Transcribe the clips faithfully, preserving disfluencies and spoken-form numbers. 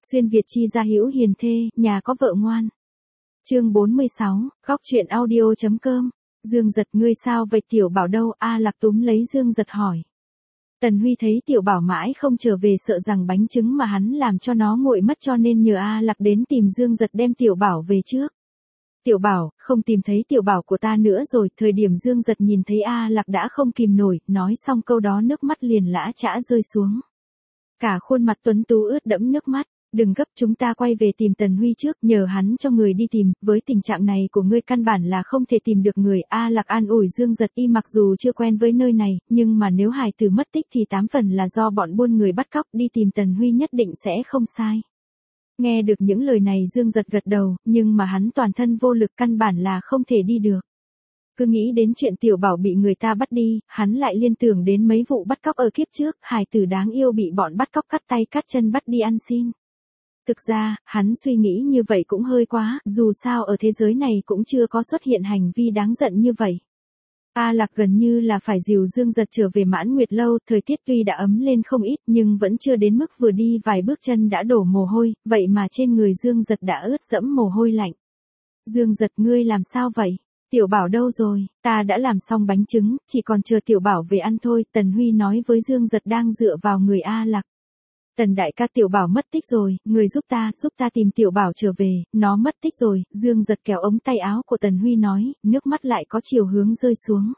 Xuyên Việt chi gia hữu hiền thê, nhà có vợ ngoan. Chương bốn mươi sáu, góc truyện audio.com. Dương Giật ngươi sao vậy Tiểu Bảo đâu? A Lạc túm lấy Dương Giật hỏi. Tần Huy thấy Tiểu Bảo mãi không trở về sợ rằng bánh trứng mà hắn làm cho nó nguội mất cho nên nhờ A Lạc đến tìm Dương Giật đem Tiểu Bảo về trước. Tiểu Bảo, không tìm thấy Tiểu Bảo của ta nữa rồi. Thời điểm Dương Giật nhìn thấy A Lạc đã không kìm nổi, nói xong câu đó nước mắt liền lã chã rơi xuống. Cả khuôn mặt tuấn tú ướt đẫm nước mắt. Đừng gấp, chúng ta quay về tìm Tần Huy trước, nhờ hắn cho người đi tìm, với tình trạng này của ngươi căn bản là không thể tìm được người. A Lạc an ủi Dương Giật y mặc dù chưa quen với nơi này, nhưng mà nếu hài tử mất tích thì tám phần là do bọn buôn người bắt cóc, đi tìm Tần Huy nhất định sẽ không sai. Nghe được những lời này Dương Giật gật đầu, nhưng mà hắn toàn thân vô lực căn bản là không thể đi được. Cứ nghĩ đến chuyện Tiểu Bảo bị người ta bắt đi, hắn lại liên tưởng đến mấy vụ bắt cóc ở kiếp trước, hài tử đáng yêu bị bọn bắt cóc cắt tay cắt chân bắt đi ăn xin. Thực ra, hắn suy nghĩ như vậy cũng hơi quá, dù sao ở thế giới này cũng chưa có xuất hiện hành vi đáng giận như vậy. A Lạc gần như là phải dìu Dương Giật trở về Mãn Nguyệt Lâu, thời tiết tuy đã ấm lên không ít nhưng vẫn chưa đến mức vừa đi vài bước chân đã đổ mồ hôi, vậy mà trên người Dương Giật đã ướt đẫm mồ hôi lạnh. Dương Giật ngươi làm sao vậy? Tiểu Bảo đâu rồi? Ta đã làm xong bánh trứng, chỉ còn chờ Tiểu Bảo về ăn thôi, Tần Huy nói với Dương Giật đang dựa vào người A Lạc. Tần đại ca Tiểu Bảo mất tích rồi, người giúp ta, giúp ta tìm Tiểu Bảo trở về, nó mất tích rồi. Dương Giật kéo ống tay áo của Tần Huy nói, nước mắt lại có chiều hướng rơi xuống.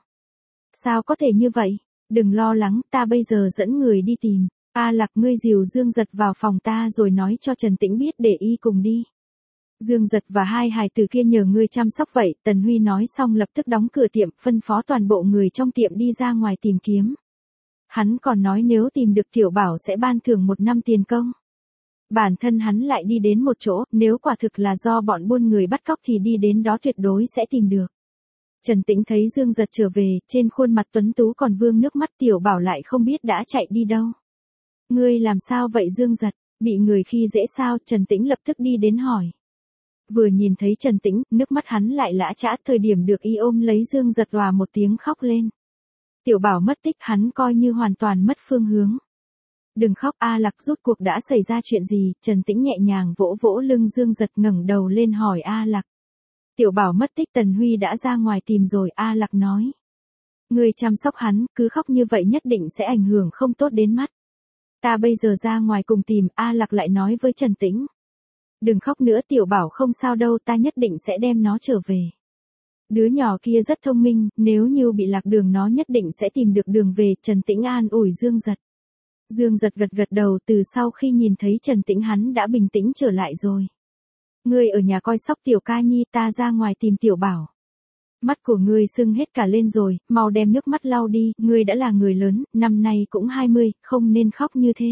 Sao có thể như vậy? Đừng lo lắng, ta bây giờ dẫn người đi tìm. A Lạc ngươi dìu Dương Giật vào phòng ta rồi nói cho Trần Tĩnh biết để y cùng đi. Dương Giật và hai hài tử kia nhờ ngươi chăm sóc vậy. Tần Huy nói xong lập tức đóng cửa tiệm, phân phó toàn bộ người trong tiệm đi ra ngoài tìm kiếm. Hắn còn nói nếu tìm được Tiểu Bảo sẽ ban thưởng một năm tiền công. Bản thân hắn lại đi đến một chỗ, nếu quả thực là do bọn buôn người bắt cóc thì đi đến đó tuyệt đối sẽ tìm được. Trần Tĩnh thấy Dương Giật trở về, trên khuôn mặt tuấn tú còn vương nước mắt. Tiểu Bảo lại không biết đã chạy đi đâu. Ngươi làm sao vậy Dương Giật, bị người khi dễ sao? Trần Tĩnh lập tức đi đến hỏi. Vừa nhìn thấy Trần Tĩnh, nước mắt hắn lại lã chã, thời điểm được y ôm lấy Dương Giật òa một tiếng khóc lên. Tiểu Bảo mất tích, hắn coi như hoàn toàn mất phương hướng. Đừng khóc A Lạc, rốt cuộc đã xảy ra chuyện gì? Trần Tĩnh nhẹ nhàng vỗ vỗ lưng Dương Giật, ngẩng đầu lên hỏi A Lạc. Tiểu Bảo mất tích, Tần Huy đã ra ngoài tìm rồi. A Lạc nói. Ngươi chăm sóc hắn, cứ khóc như vậy nhất định sẽ ảnh hưởng không tốt đến mắt. Ta bây giờ ra ngoài cùng tìm. A Lạc lại nói với Trần Tĩnh. Đừng khóc nữa, Tiểu Bảo không sao đâu, ta nhất định sẽ đem nó trở về. Đứa nhỏ kia rất thông minh, nếu như bị lạc đường nó nhất định sẽ tìm được đường về. Trần Tĩnh an ủi Dương Giật. Dương Giật gật gật đầu, từ sau khi nhìn thấy Trần Tĩnh hắn đã bình tĩnh trở lại rồi. Ngươi ở nhà coi sóc Tiểu Ca Nhi, ta ra ngoài tìm Tiểu Bảo. Mắt của ngươi sưng hết cả lên rồi, mau đem nước mắt lau đi, ngươi đã là người lớn, năm nay cũng hai mươi, không nên khóc như thế.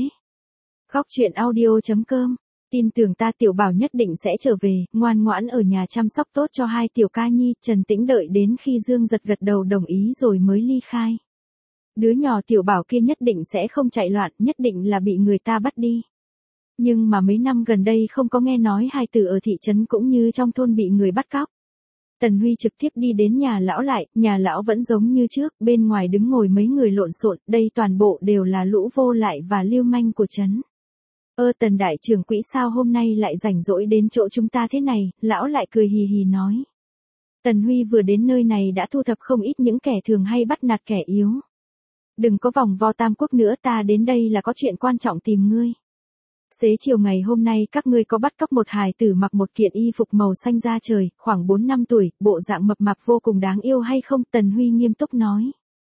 Góc truyện audio.com. Tin tưởng ta, Tiểu Bảo nhất định sẽ trở về, ngoan ngoãn ở nhà chăm sóc tốt cho hai Tiểu Ca Nhi. Trần Tĩnh đợi đến khi Dương Giật gật đầu đồng ý rồi mới ly khai. Đứa nhỏ Tiểu Bảo kia nhất định sẽ không chạy loạn, nhất định là bị người ta bắt đi. Nhưng mà mấy năm gần đây không có nghe nói hài tử ở thị trấn cũng như trong thôn bị người bắt cóc. Tần Huy trực tiếp đi đến nhà lão lại, nhà lão vẫn giống như trước, bên ngoài đứng ngồi mấy người lộn xộn, đây toàn bộ đều là lũ vô lại và lưu manh của trấn. Ơ Tần đại trưởng quỹ sao hôm nay lại rảnh rỗi đến chỗ chúng ta thế này? Lão lại cười hì hì nói. Tần Huy vừa đến nơi này đã thu thập không ít những kẻ thường hay bắt nạt kẻ yếu. Đừng có vòng vo Tam Quốc nữa, ta đến đây là có chuyện quan trọng tìm ngươi. Xế chiều ngày hôm nay các ngươi có bắt cóc một hài tử mặc một kiện y phục màu xanh da trời, khoảng bốn năm tuổi, bộ dạng mập mạp vô cùng đáng yêu hay không? Tần Huy nghiêm túc nói.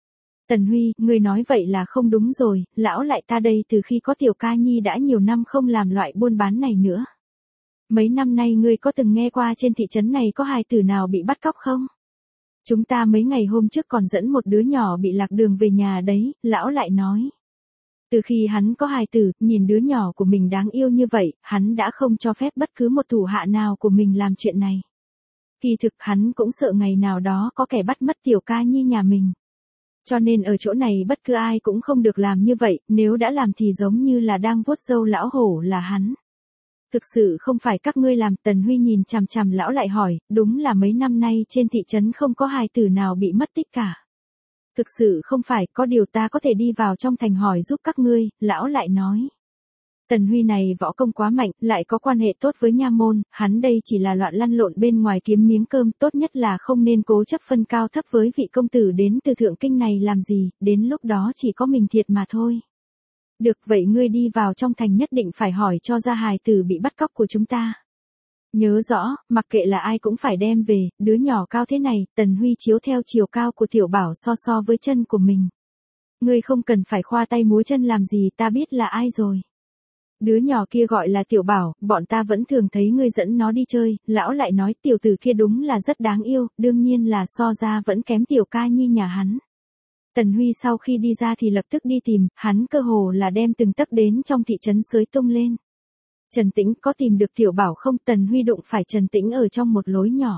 Tần Huy, ngươi nói vậy là không đúng rồi, lão lại ta đây từ khi có Tiểu Ca Nhi đã nhiều năm không làm loại buôn bán này nữa. Mấy năm nay ngươi có từng nghe qua trên thị trấn này có hài tử nào bị bắt cóc không? Chúng ta mấy ngày hôm trước còn dẫn một đứa nhỏ bị lạc đường về nhà đấy, lão lại nói. Từ khi hắn có hài tử, nhìn đứa nhỏ của mình đáng yêu như vậy, hắn đã không cho phép bất cứ một thủ hạ nào của mình làm chuyện này. Kỳ thực hắn cũng sợ ngày nào đó có kẻ bắt mất Tiểu Ca Nhi nhà mình. Cho nên ở chỗ này bất cứ ai cũng không được làm như vậy, nếu đã làm thì giống như là đang vuốt râu lão hổ là hắn. Thực sự không phải các ngươi làm. Tần Huy nhìn chằm chằm lão lại hỏi, đúng là mấy năm nay trên thị trấn không có hài tử nào bị mất tích cả. Thực sự không phải, có điều ta có thể đi vào trong thành hỏi giúp các ngươi, lão lại nói. Tần Huy này võ công quá mạnh, lại có quan hệ tốt với nha môn, hắn đây chỉ là loạn lăn lộn bên ngoài kiếm miếng cơm, tốt nhất là không nên cố chấp phân cao thấp với vị công tử đến từ thượng kinh này làm gì, đến lúc đó chỉ có mình thiệt mà thôi. Được vậy ngươi đi vào trong thành nhất định phải hỏi cho ra hài tử bị bắt cóc của chúng ta. Nhớ rõ, mặc kệ là ai cũng phải đem về, đứa nhỏ cao thế này, Tần Huy chiếu theo chiều cao của tiểu bảo so so với chân của mình. Ngươi không cần phải khoa tay múa chân làm gì, ta biết là ai rồi. Đứa nhỏ kia gọi là tiểu bảo, bọn ta vẫn thường thấy ngươi dẫn nó đi chơi, lão lại nói tiểu tử kia đúng là rất đáng yêu, đương nhiên là so ra vẫn kém tiểu ca nhi nhà hắn. Tần Huy sau khi đi ra thì lập tức đi tìm, hắn cơ hồ là đem từng tấc đến trong thị trấn xới tung lên. Trần Tĩnh có tìm được tiểu bảo không? Tần Huy đụng phải Trần Tĩnh ở trong một lối nhỏ.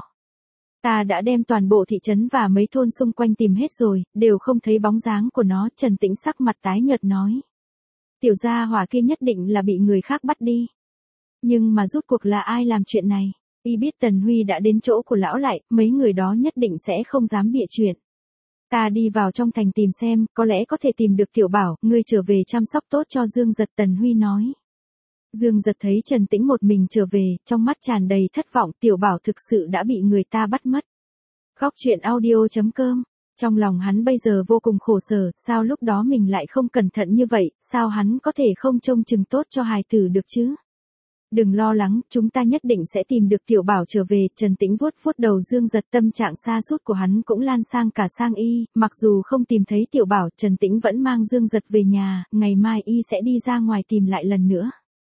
Ta đã đem toàn bộ thị trấn và mấy thôn xung quanh tìm hết rồi, đều không thấy bóng dáng của nó. Trần Tĩnh sắc mặt tái nhợt nói. Tiểu gia hỏa kia nhất định là bị người khác bắt đi. Nhưng mà rốt cuộc là ai làm chuyện này? Y biết Tần Huy đã đến chỗ của lão lại, mấy người đó nhất định sẽ không dám bịa chuyện. Ta đi vào trong thành tìm xem, có lẽ có thể tìm được tiểu bảo, ngươi trở về chăm sóc tốt cho Dương Giật. Tần Huy nói. Dương Giật thấy Trần Tĩnh một mình trở về, trong mắt tràn đầy thất vọng, tiểu bảo thực sự đã bị người ta bắt mất. Góc truyện audio chấm com. Trong lòng hắn bây giờ vô cùng khổ sở, sao lúc đó mình lại không cẩn thận như vậy, sao hắn có thể không trông chừng tốt cho hài tử được chứ? Đừng lo lắng, chúng ta nhất định sẽ tìm được tiểu bảo trở về. Trần Tĩnh vuốt vuốt đầu Dương Giật, tâm trạng sa sút của hắn cũng lan sang cả sang y, mặc dù không tìm thấy tiểu bảo, Trần Tĩnh vẫn mang Dương Giật về nhà, ngày mai y sẽ đi ra ngoài tìm lại lần nữa.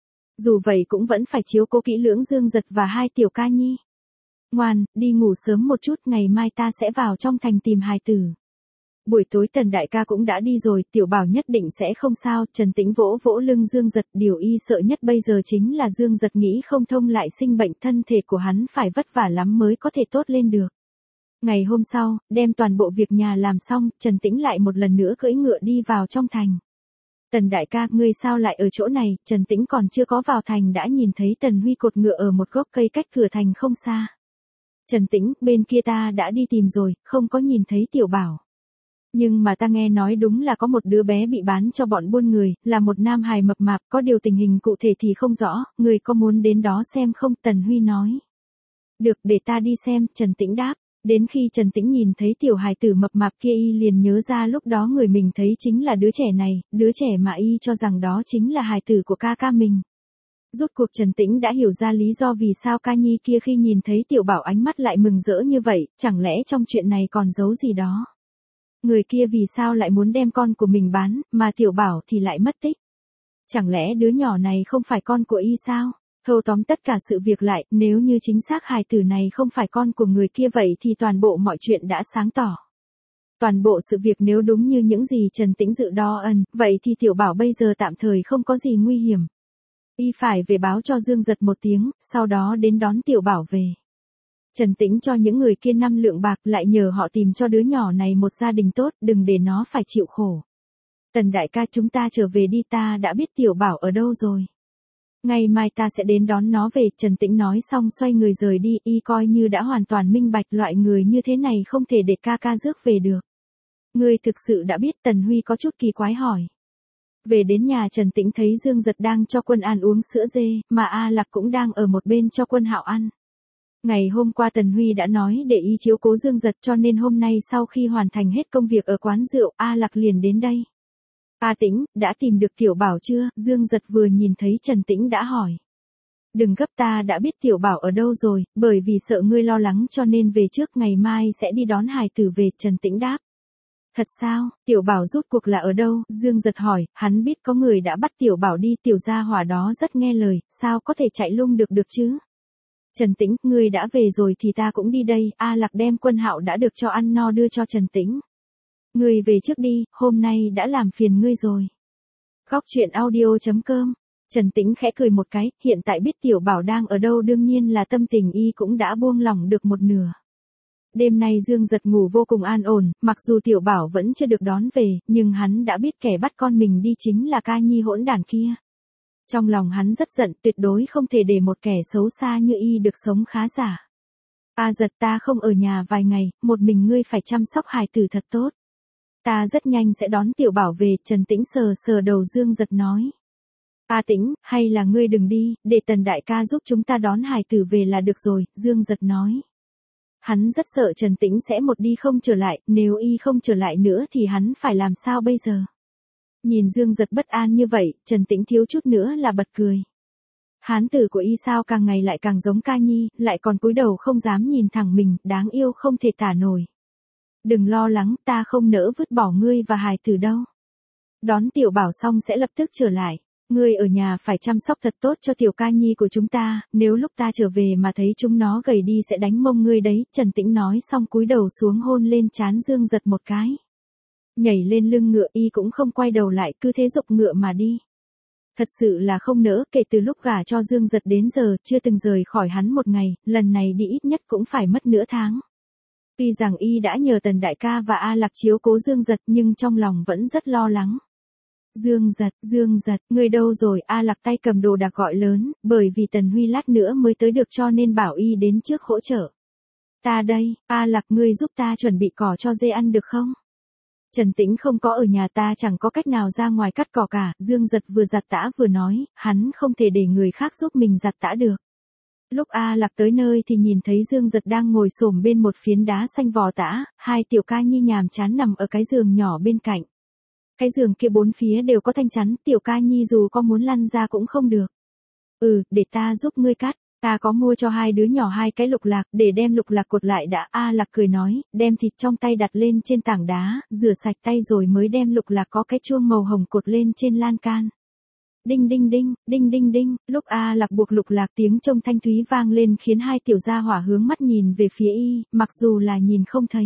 Dù vậy cũng vẫn phải chiếu cố kỹ lưỡng Dương Giật và hai tiểu ca nhi. Ngoan, đi ngủ sớm một chút, ngày mai ta sẽ vào trong thành tìm hài tử. Buổi tối Tần đại ca cũng đã đi rồi, tiểu bảo nhất định sẽ không sao. Trần Tĩnh vỗ vỗ lưng Dương Giật, điều y sợ nhất bây giờ chính là Dương Giật nghĩ không thông lại sinh bệnh, thân thể của hắn phải vất vả lắm mới có thể tốt lên được. Ngày hôm sau, đem toàn bộ việc nhà làm xong, Trần Tĩnh lại một lần nữa cưỡi ngựa đi vào trong thành. Tần đại ca, ngươi sao lại ở chỗ này? Trần Tĩnh còn chưa có vào thành đã nhìn thấy Tần Huy cột ngựa ở một gốc cây cách cửa thành không xa. Trần Tĩnh, bên kia ta đã đi tìm rồi, không có nhìn thấy tiểu bảo. Nhưng mà ta nghe nói đúng là có một đứa bé bị bán cho bọn buôn người, là một nam hài mập mạp, có điều tình hình cụ thể thì không rõ, người có muốn đến đó xem không? Tần Huy nói. Được, để ta đi xem. Trần Tĩnh đáp. Đến khi Trần Tĩnh nhìn thấy tiểu hài tử mập mạp kia y liền nhớ ra lúc đó người mình thấy chính là đứa trẻ này, đứa trẻ mà y cho rằng đó chính là hài tử của ca ca mình. Rốt cuộc Trần Tĩnh đã hiểu ra lý do vì sao ca nhi kia khi nhìn thấy tiểu bảo ánh mắt lại mừng rỡ như vậy, chẳng lẽ trong chuyện này còn giấu gì đó. Người kia vì sao lại muốn đem con của mình bán, mà tiểu bảo thì lại mất tích. Chẳng lẽ đứa nhỏ này không phải con của y sao? Thâu tóm tất cả sự việc lại, nếu như chính xác hài tử này không phải con của người kia vậy thì toàn bộ mọi chuyện đã sáng tỏ. Toàn bộ sự việc nếu đúng như những gì Trần Tĩnh dự đo ẩn, vậy thì tiểu bảo bây giờ tạm thời không có gì nguy hiểm. Y phải về báo cho Dương Giật một tiếng, sau đó đến đón tiểu bảo về. Trần Tĩnh cho những người kia năm lượng bạc, lại nhờ họ tìm cho đứa nhỏ này một gia đình tốt, đừng để nó phải chịu khổ. Tần đại ca, chúng ta trở về đi, ta đã biết tiểu bảo ở đâu rồi. Ngày mai ta sẽ đến đón nó về. Trần Tĩnh nói xong xoay người rời đi, y coi như đã hoàn toàn minh bạch loại người như thế này không thể để ca ca rước về được. Ngươi thực sự đã biết? Tần Huy có chút kỳ quái hỏi. Về đến nhà Trần Tĩnh thấy Dương Giật đang cho Quân An uống sữa dê, mà A Lạc cũng đang ở một bên cho Quân Hạo ăn. Ngày hôm qua Tần Huy đã nói để y chiếu cố Dương Giật, cho nên hôm nay sau khi hoàn thành hết công việc ở quán rượu, A Lạc liền đến đây. A Tĩnh, đã tìm được tiểu bảo chưa? Dương Giật vừa nhìn thấy Trần Tĩnh đã hỏi. Đừng gấp, ta đã biết tiểu bảo ở đâu rồi, bởi vì sợ ngươi lo lắng cho nên về trước, ngày mai sẽ đi đón hài tử về. Trần Tĩnh đáp. Thật sao? Tiểu bảo rốt cuộc là ở đâu? Dương Giật hỏi, hắn biết có người đã bắt tiểu bảo đi, tiểu gia hỏa đó rất nghe lời, sao có thể chạy lung được được chứ? Trần Tĩnh, ngươi đã về rồi thì ta cũng đi đây. A Lạc đem Quân Hạo đã được cho ăn no đưa cho Trần Tĩnh. Ngươi về trước đi, hôm nay đã làm phiền ngươi rồi. Góc truyện audio chấm com. Trần Tĩnh khẽ cười một cái, hiện tại biết tiểu bảo đang ở đâu đương nhiên là tâm tình y cũng đã buông lỏng được một nửa. Đêm nay Dương Giật ngủ vô cùng an ổn, mặc dù tiểu bảo vẫn chưa được đón về, nhưng hắn đã biết kẻ bắt con mình đi chính là ca nhi hỗn đản kia. Trong lòng hắn rất giận, tuyệt đối không thể để một kẻ xấu xa như y được sống khá giả. A Giật, ta không ở nhà vài ngày, một mình ngươi phải chăm sóc hài tử thật tốt. Ta rất nhanh sẽ đón tiểu bảo về. Trần Tĩnh sờ sờ đầu Dương Giật nói. A Tĩnh, hay là ngươi đừng đi, để Tần đại ca giúp chúng ta đón hài tử về là được rồi, Dương Giật nói. Hắn rất sợ Trần Tĩnh sẽ một đi không trở lại, nếu y không trở lại nữa thì hắn phải làm sao bây giờ? Nhìn Dương Giật bất an như vậy, Trần Tĩnh thiếu chút nữa là bật cười. Hán tử của y sao càng ngày lại càng giống Ca Nhi, lại còn cúi đầu không dám nhìn thẳng mình, đáng yêu không thể tả nổi. Đừng lo lắng, ta không nỡ vứt bỏ ngươi và hài tử đâu. Đón Tiểu Bảo xong sẽ lập tức trở lại. Ngươi ở nhà phải chăm sóc thật tốt cho Tiểu Ca Nhi của chúng ta, nếu lúc ta trở về mà thấy chúng nó gầy đi sẽ đánh mông ngươi đấy, Trần Tĩnh nói xong cúi đầu xuống hôn lên trán Dương Giật một cái. Nhảy lên lưng ngựa y cũng không quay đầu lại, cứ thế giục ngựa mà đi. Thật sự là không nỡ, kể từ lúc gả cho Dương Giật đến giờ, chưa từng rời khỏi hắn một ngày, lần này đi ít nhất cũng phải mất nửa tháng. Tuy rằng y đã nhờ Tần đại ca và A Lạc chiếu cố Dương Giật nhưng trong lòng vẫn rất lo lắng. Dương Giật, Dương Giật, ngươi đâu rồi? A Lạc tay cầm đồ đạc gọi lớn, bởi vì Tần Huy lát nữa mới tới được cho nên bảo y đến trước hỗ trợ. Ta đây, A Lạc ngươi giúp ta chuẩn bị cỏ cho dê ăn được không? Trần Tĩnh không có ở nhà ta chẳng có cách nào ra ngoài cắt cỏ cả, Dương Giật vừa giặt tã vừa nói, hắn không thể để người khác giúp mình giặt tã được. Lúc A Lạc tới nơi thì nhìn thấy Dương Giật đang ngồi xổm bên một phiến đá xanh vò tã, hai Tiểu Ca Nhi nhàm chán nằm ở cái giường nhỏ bên cạnh. Cái giường kia bốn phía đều có thanh chắn, Tiểu Ca Nhi dù có muốn lăn ra cũng không được. Ừ, để ta giúp ngươi cắt, ta có mua cho hai đứa nhỏ hai cái lục lạc, để đem lục lạc cột lại đã. A Lạc cười nói, đem thịt trong tay đặt lên trên tảng đá, rửa sạch tay rồi mới đem lục lạc có cái chuông màu hồng cột lên trên lan can. Đinh đinh đinh, đinh đinh đinh, lúc A Lạc buộc lục lạc tiếng trông thanh thúy vang lên khiến hai tiểu gia hỏa hướng mắt nhìn về phía y, mặc dù là nhìn không thấy.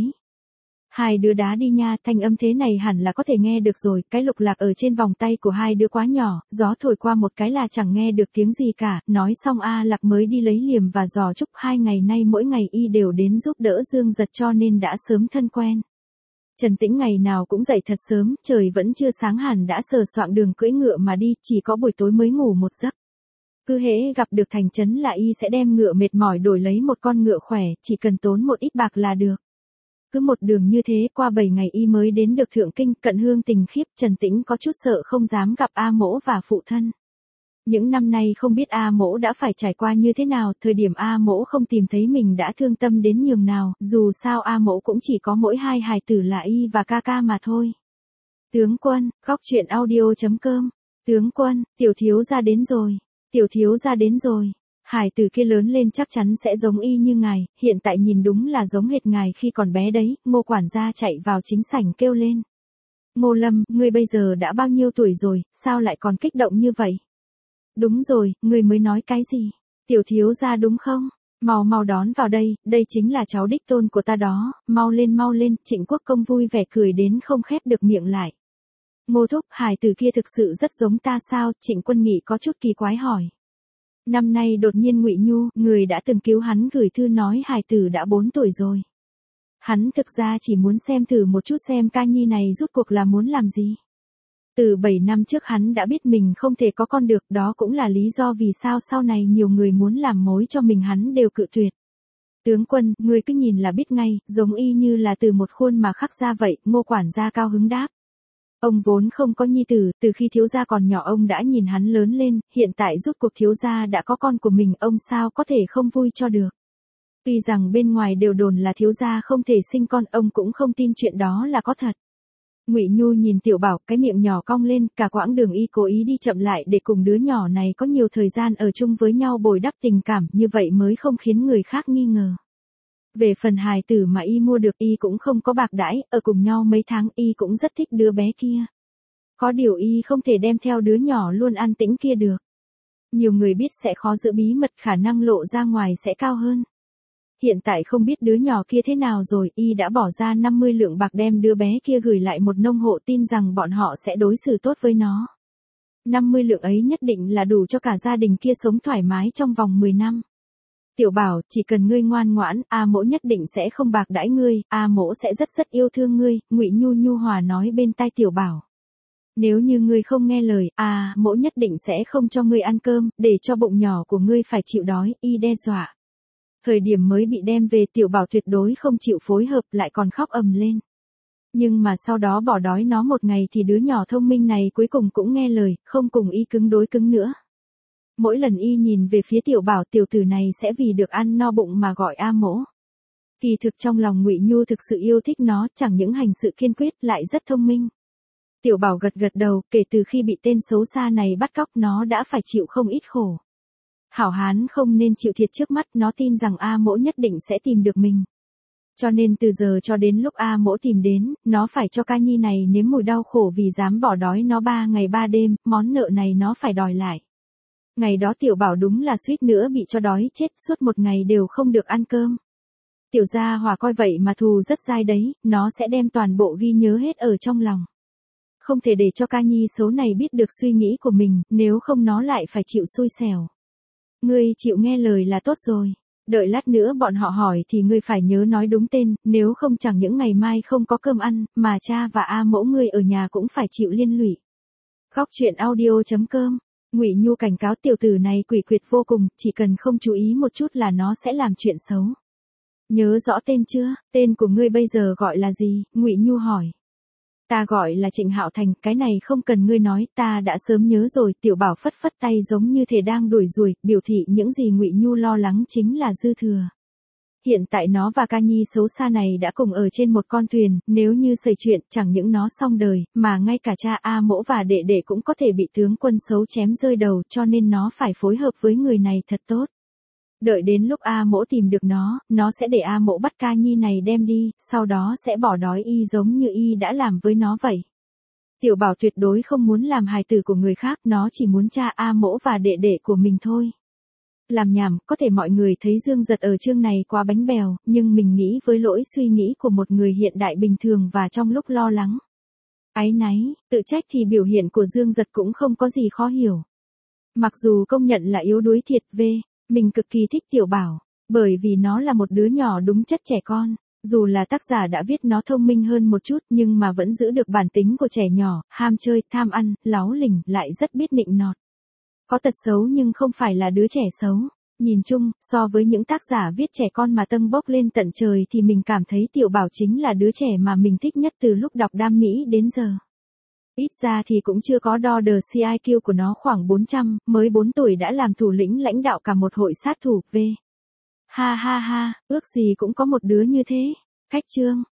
Hai đứa đá đi nha, thanh âm thế này hẳn là có thể nghe được rồi, cái lục lạc ở trên vòng tay của hai đứa quá nhỏ, gió thổi qua một cái là chẳng nghe được tiếng gì cả, nói xong A Lạc mới đi lấy liềm và giò trúc, hai ngày nay mỗi ngày y đều đến giúp đỡ Dương Giật cho nên đã sớm thân quen. Trần Tĩnh ngày nào cũng dậy thật sớm, trời vẫn chưa sáng hẳn đã sờ soạng đường cưỡi ngựa mà đi, chỉ có buổi tối mới ngủ một giấc. Cứ hễ gặp được thành trấn là y sẽ đem ngựa mệt mỏi đổi lấy một con ngựa khỏe, chỉ cần tốn một ít bạc là được. Cứ một đường như thế qua bảy ngày y mới đến được Thượng Kinh, cận hương tình khiếp, Trần Tĩnh có chút sợ không dám gặp A Mỗ và phụ thân. Những năm nay không biết A Mỗ đã phải trải qua như thế nào, thời điểm A Mỗ không tìm thấy mình đã thương tâm đến nhường nào, dù sao A Mỗ cũng chỉ có mỗi hai hài tử là y và ca ca mà thôi. Tướng quân, góc truyện audio chấm com. Tướng quân, tiểu thiếu gia đến rồi, tiểu thiếu gia đến rồi. Hải tử kia lớn lên chắc chắn sẽ giống y như ngài, hiện tại nhìn đúng là giống hệt ngài khi còn bé đấy, Ngô quản gia chạy vào chính sảnh kêu lên. Ngô Lâm, ngươi bây giờ đã bao nhiêu tuổi rồi, sao lại còn kích động như vậy? Đúng rồi, ngươi mới nói cái gì? Tiểu thiếu gia đúng không? Mau mau đón vào đây, đây chính là cháu đích tôn của ta đó, mau lên mau lên, Trịnh Quốc Công vui vẻ cười đến không khép được miệng lại. Ngô thúc, hài tử kia thực sự rất giống ta sao? Trịnh Quân Nghị có chút kỳ quái hỏi. Năm nay đột nhiên Ngụy Nhu, người đã từng cứu hắn gửi thư nói hài tử đã bốn tuổi rồi. Hắn thực ra chỉ muốn xem thử một chút xem Ca Nhi này rút cuộc là muốn làm gì. Từ bảy năm trước hắn đã biết mình không thể có con được, đó cũng là lý do vì sao sau này nhiều người muốn làm mối cho mình hắn đều cự tuyệt. Tướng quân, người cứ nhìn là biết ngay, giống y như là từ một khuôn mà khắc ra vậy, Ngô quản gia cao hứng đáp. Ông vốn không có nhi tử, từ khi thiếu gia còn nhỏ ông đã nhìn hắn lớn lên, hiện tại rút cuộc thiếu gia đã có con của mình, ông sao có thể không vui cho được. Tuy rằng bên ngoài đều đồn là thiếu gia không thể sinh con, ông cũng không tin chuyện đó là có thật. Ngụy Nhu nhìn Tiểu Bảo, cái miệng nhỏ cong lên, cả quãng đường y cố ý đi chậm lại để cùng đứa nhỏ này có nhiều thời gian ở chung với nhau bồi đắp tình cảm, như vậy mới không khiến người khác nghi ngờ. Về phần hài tử mà y mua được y cũng không có bạc đãi, ở cùng nhau mấy tháng y cũng rất thích đứa bé kia. Có điều y không thể đem theo đứa nhỏ luôn an tĩnh kia được. Nhiều người biết sẽ khó giữ bí mật, khả năng lộ ra ngoài sẽ cao hơn. Hiện tại không biết đứa nhỏ kia thế nào rồi, y đã bỏ ra năm mươi lượng bạc đem đứa bé kia gửi lại một nông hộ tin rằng bọn họ sẽ đối xử tốt với nó. năm mươi lượng ấy nhất định là đủ cho cả gia đình kia sống thoải mái trong vòng mười năm. Tiểu Bảo, chỉ cần ngươi ngoan ngoãn, A Mỗ nhất định sẽ không bạc đãi ngươi, A Mỗ sẽ rất rất yêu thương ngươi, Ngụy Nhu nhu hòa nói bên tai Tiểu Bảo. Nếu như ngươi không nghe lời, A Mỗ nhất định sẽ không cho ngươi ăn cơm, để cho bụng nhỏ của ngươi phải chịu đói, y đe dọa. Thời điểm mới bị đem về Tiểu Bảo tuyệt đối không chịu phối hợp lại còn khóc ầm lên. Nhưng mà sau đó bỏ đói nó một ngày thì đứa nhỏ thông minh này cuối cùng cũng nghe lời, không cùng y cứng đối cứng nữa. Mỗi lần y nhìn về phía tiểu bảo, tiểu tử này sẽ vì được ăn no bụng mà gọi A mỗ. Kỳ thực trong lòng Ngụy Nhu thực sự yêu thích nó, chẳng những hành sự kiên quyết lại rất thông minh. Tiểu bảo gật gật đầu, kể từ khi bị tên xấu xa này bắt cóc nó đã phải chịu không ít khổ. Hảo hán không nên chịu thiệt trước mắt, nó tin rằng A mỗ nhất định sẽ tìm được mình. Cho nên từ giờ cho đến lúc A mỗ tìm đến, nó phải cho ca nhi này nếm mùi đau khổ vì dám bỏ đói nó ba ngày ba đêm, món nợ này nó phải đòi lại. Ngày đó tiểu bảo đúng là suýt nữa bị cho đói chết, suốt một ngày đều không được ăn cơm. Tiểu gia hòa coi vậy mà thù rất dai đấy, nó sẽ đem toàn bộ ghi nhớ hết ở trong lòng. Không thể để cho ca nhi xấu này biết được suy nghĩ của mình, nếu không nó lại phải chịu xui xẻo. Ngươi chịu nghe lời là tốt rồi. Đợi lát nữa bọn họ hỏi thì ngươi phải nhớ nói đúng tên, nếu không chẳng những ngày mai không có cơm ăn, mà cha và A mỗ ngươi ở nhà cũng phải chịu liên lụy. Góc truyện audio chấm com. Ngụy Nhu cảnh cáo tiểu tử này quỷ quyệt vô cùng, chỉ cần không chú ý một chút là nó sẽ làm chuyện xấu. Nhớ rõ tên chưa? Tên của ngươi bây giờ gọi là gì? Ngụy Nhu hỏi. Ta gọi là Trịnh Hạo Thành, cái này không cần ngươi nói, ta đã sớm nhớ rồi. Tiểu bảo phất phất tay giống như thể đang đuổi ruồi, biểu thị những gì Ngụy Nhu lo lắng chính là dư thừa. Hiện tại nó và ca nhi xấu xa này đã cùng ở trên một con thuyền, nếu như xảy chuyện chẳng những nó xong đời, mà ngay cả cha A mỗ và đệ đệ cũng có thể bị tướng quân xấu chém rơi đầu, cho nên nó phải phối hợp với người này thật tốt. Đợi đến lúc A mỗ tìm được nó, nó sẽ để A mỗ bắt ca nhi này đem đi, sau đó sẽ bỏ đói y giống như y đã làm với nó vậy. Tiểu bảo tuyệt đối không muốn làm hài tử của người khác, nó chỉ muốn cha A mỗ và đệ đệ của mình thôi. Làm nhảm, có thể mọi người thấy Dương Giật ở chương này quá bánh bèo, nhưng mình nghĩ với lỗi suy nghĩ của một người hiện đại bình thường và trong lúc lo lắng, áy náy, tự trách thì biểu hiện của Dương Giật cũng không có gì khó hiểu. Mặc dù công nhận là yếu đuối thiệt về, mình cực kỳ thích tiểu bảo, bởi vì nó là một đứa nhỏ đúng chất trẻ con. Dù là tác giả đã viết nó thông minh hơn một chút nhưng mà vẫn giữ được bản tính của trẻ nhỏ, ham chơi, tham ăn, láu lỉnh, lại rất biết nịnh nọt. Có tật xấu nhưng không phải là đứa trẻ xấu. Nhìn chung, so với những tác giả viết trẻ con mà tâng bốc lên tận trời thì mình cảm thấy tiểu bảo chính là đứa trẻ mà mình thích nhất từ lúc đọc Đam Mỹ đến giờ. Ít ra thì cũng chưa có đo đờ xê i kiu của nó khoảng bốn trăm, mới bốn tuổi đã làm thủ lĩnh lãnh đạo cả một hội sát thủ, v. Ha ha ha, ước gì cũng có một đứa như thế. Khách chương.